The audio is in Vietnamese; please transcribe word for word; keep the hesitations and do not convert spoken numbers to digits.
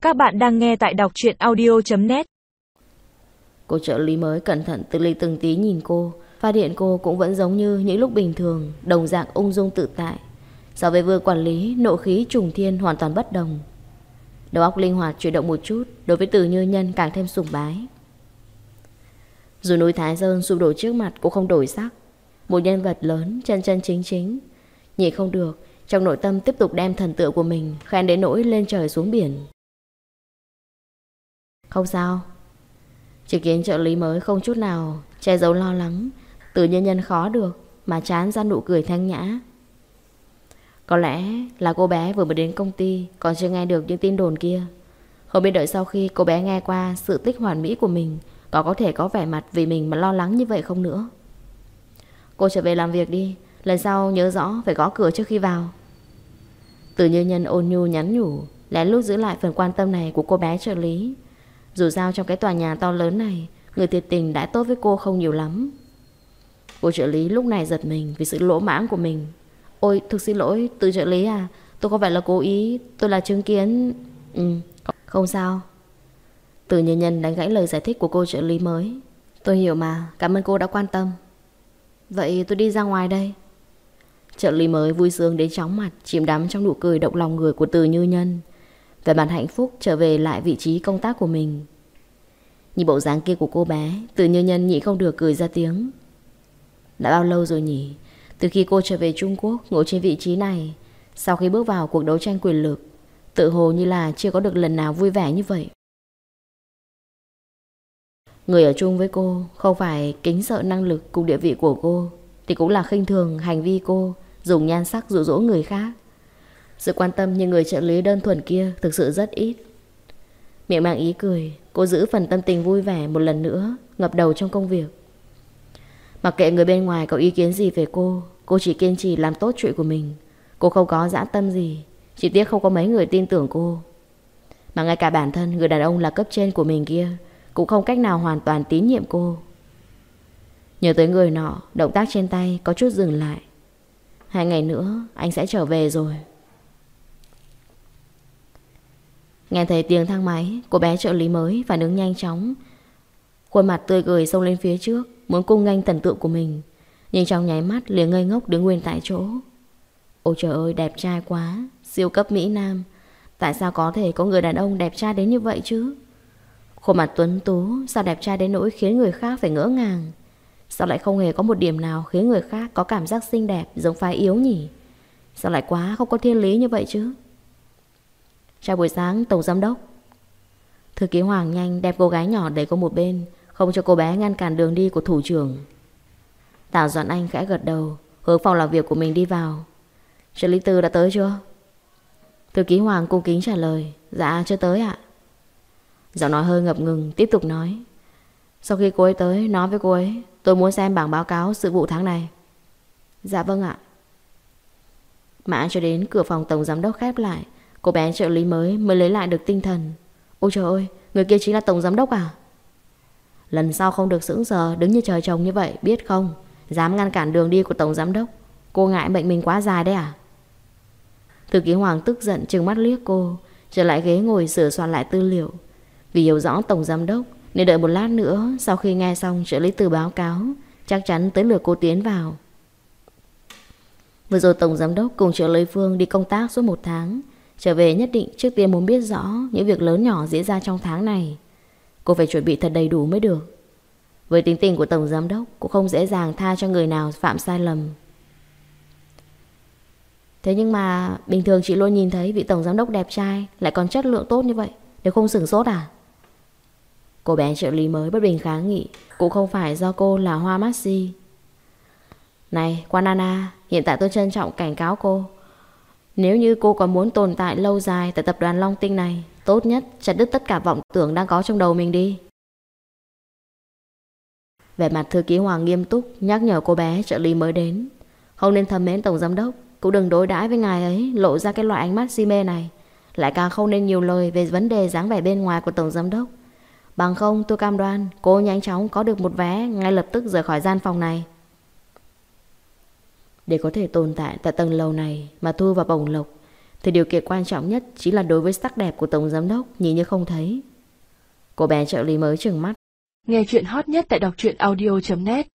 Các bạn đang nghe tại đọc truyện audio chấm net. Cô trợ lý mới cẩn thận từng ly từng tí nhìn cô, phát hiện cô cũng vẫn giống như những lúc bình thường, đồng dạng ung dung tự tại. So với Vương quản lý, nộ khí trùng thiên hoàn toàn bất đồng. Đầu óc linh hoạt chuyển động một chút, đối với Từ Như Nhân càng thêm sùng bái. Dù núi Thái Sơn sụp đổ trước mặt cũng không đổi sắc. Một nhân vật lớn, chân chân chính chính. Nhịn không được, trong nội tâm tiếp tục đem thần tượng của mình khen đến nỗi lên trời xuống biển. Không sao. Chỉ kiến trợ lý mới không chút nào che giấu lo lắng. Từ Nhân Nhân khó được mà chán ra nụ cười thanh nhã. Có lẽ là cô bé vừa mới đến công ty còn chưa nghe được những tin đồn kia. Không biết đợi sau khi cô bé nghe qua sự tích hoàn mỹ của mình, có có thể có vẻ mặt vì mình mà lo lắng như vậy không nữa. Cô trở về làm việc đi, lần sau nhớ rõ phải gõ cửa trước khi vào. Từ Như Nhân ôn nhu nhắn nhủ, lén lút giữ lại phần quan tâm này của cô bé trợ lý. Dù sao trong cái tòa nhà to lớn này, người thiệt tình đã tốt với cô không nhiều lắm. Cô trợ lý lúc này giật mình vì sự lỗ mãng của mình. Ôi thực xin lỗi Từ trợ lý à, tôi không phải là cố ý, tôi là chứng kiến. Ừ, không sao. Từ Nhân Nhân đánh gãy lời giải thích của cô trợ lý mới. Tôi hiểu mà, cảm ơn cô đã quan tâm. Vậy tôi đi ra ngoài đây. Trợ lý mới vui sướng đến chóng mặt, chìm đắm trong nụ cười động lòng người của Từ Như Nhân. Về mặt hạnh phúc trở về lại vị trí công tác của mình. Nhìn bộ dáng kia của cô bé, Từ Như Nhân nhịn không được cười ra tiếng. Đã bao lâu rồi nhỉ? Từ khi cô trở về Trung Quốc ngồi trên vị trí này, sau khi bước vào cuộc đấu tranh quyền lực, tự hồ như là chưa có được lần nào vui vẻ như vậy. Người ở chung với cô không phải kính sợ năng lực cùng địa vị của cô, thì cũng là khinh thường hành vi cô dùng nhan sắc dụ dỗ người khác. Sự quan tâm như người trợ lý đơn thuần kia thực sự rất ít. Miệng mang ý cười, cô giữ phần tâm tình vui vẻ một lần nữa, ngập đầu trong công việc. Mặc kệ người bên ngoài có ý kiến gì về cô, cô chỉ kiên trì làm tốt chuyện của mình. Cô không có dã tâm gì, chỉ tiếc không có mấy người tin tưởng cô. Mà ngay cả bản thân người đàn ông là cấp trên của mình kia cũng không cách nào hoàn toàn tín nhiệm cô. Nhớ tới người nọ, động tác trên tay có chút dừng lại. Hai ngày nữa anh sẽ trở về rồi. Nghe thấy tiếng thang máy, cô bé trợ lý mới phản ứng nhanh chóng, khuôn mặt tươi cười xông lên phía trước, muốn cung nghênh thần tượng của mình. Nhưng trong nháy mắt liền ngây ngốc đứng nguyên tại chỗ. Ôi trời ơi, đẹp trai quá, siêu cấp mỹ nam. Tại sao có thể có người đàn ông đẹp trai đến như vậy chứ? Khuôn mặt tuấn tú, sao đẹp trai đến nỗi khiến người khác phải ngỡ ngàng? Sao lại không hề có một điểm nào khiến người khác có cảm giác xinh đẹp giống phái yếu nhỉ? Sao lại quá không có thiên lý như vậy chứ? Chào buổi sáng tổng giám đốc. Thư ký Hoàng nhanh đem cô gái nhỏ đẩy qua một bên, không cho cô bé ngăn cản đường đi của thủ trưởng. Tào Doãn Anh khẽ gật đầu, hướng phòng làm việc của mình đi vào. Trợ lý Từ đã tới chưa? Thư ký Hoàng cung kính trả lời. Dạ chưa tới ạ. Giọng nói hơi ngập ngừng, tiếp tục nói. Sau khi cô ấy tới, nói với cô ấy tôi muốn xem bảng báo cáo sự vụ tháng này. Dạ vâng ạ. Mãi cho đến cửa phòng tổng giám đốc khép lại, cô bé trợ lý mới mới lấy lại được tinh thần. Ôi trời ơi, người kia chính là tổng giám đốc à? Lần sau không được sững sờ đứng như trời trồng như vậy, biết không? Dám ngăn cản đường đi của tổng giám đốc. Cô ngại bệnh mình quá dài đấy à? Thư ký Hoàng tức giận trừng mắt liếc cô, trở lại ghế ngồi sửa soạn lại tư liệu. Vì hiểu rõ tổng giám đốc nên đợi một lát nữa, sau khi nghe xong trợ lý Từ báo cáo, chắc chắn tới lượt cô tiến vào. Vừa rồi tổng giám đốc cùng trợ lý Phương đi công tác suốt một tháng, trở về nhất định trước tiên muốn biết rõ những việc lớn nhỏ diễn ra trong tháng này. Cô phải chuẩn bị thật đầy đủ mới được. Với tính tình của tổng giám đốc cũng không dễ dàng tha cho người nào phạm sai lầm. Thế nhưng mà bình thường chị luôn nhìn thấy vị tổng giám đốc đẹp trai lại còn chất lượng tốt như vậy, nếu không sửng sốt à? Cô bé trợ lý mới bất bình kháng nghị. Cũng không phải do cô là hoa mắt si. Này quan Anna, hiện tại tôi trân trọng cảnh cáo cô, nếu như cô còn muốn tồn tại lâu dài tại tập đoàn Long Tinh này, tốt nhất chặt đứt tất cả vọng tưởng đang có trong đầu mình đi. Vẻ mặt thư ký Hoàng nghiêm túc nhắc nhở cô bé trợ lý mới đến. Không nên thầm mến tổng giám đốc, cũng đừng đối đãi với ngài ấy lộ ra cái loại ánh mắt si mê này. Lại càng không nên nhiều lời về vấn đề dáng vẻ bên ngoài của tổng giám đốc. Bằng không tôi cam đoan cô nhanh chóng có được một vé ngay lập tức rời khỏi gian phòng này. Để có thể tồn tại tại tầng lầu này mà thu vào bổng lộc thì điều kiện quan trọng nhất chính là đối với sắc đẹp của tổng giám đốc nhìn như không thấy. Cô bé trợ lý mới trừng mắt. Nghe chuyện hot nhất tại đọc truyện audio chấm net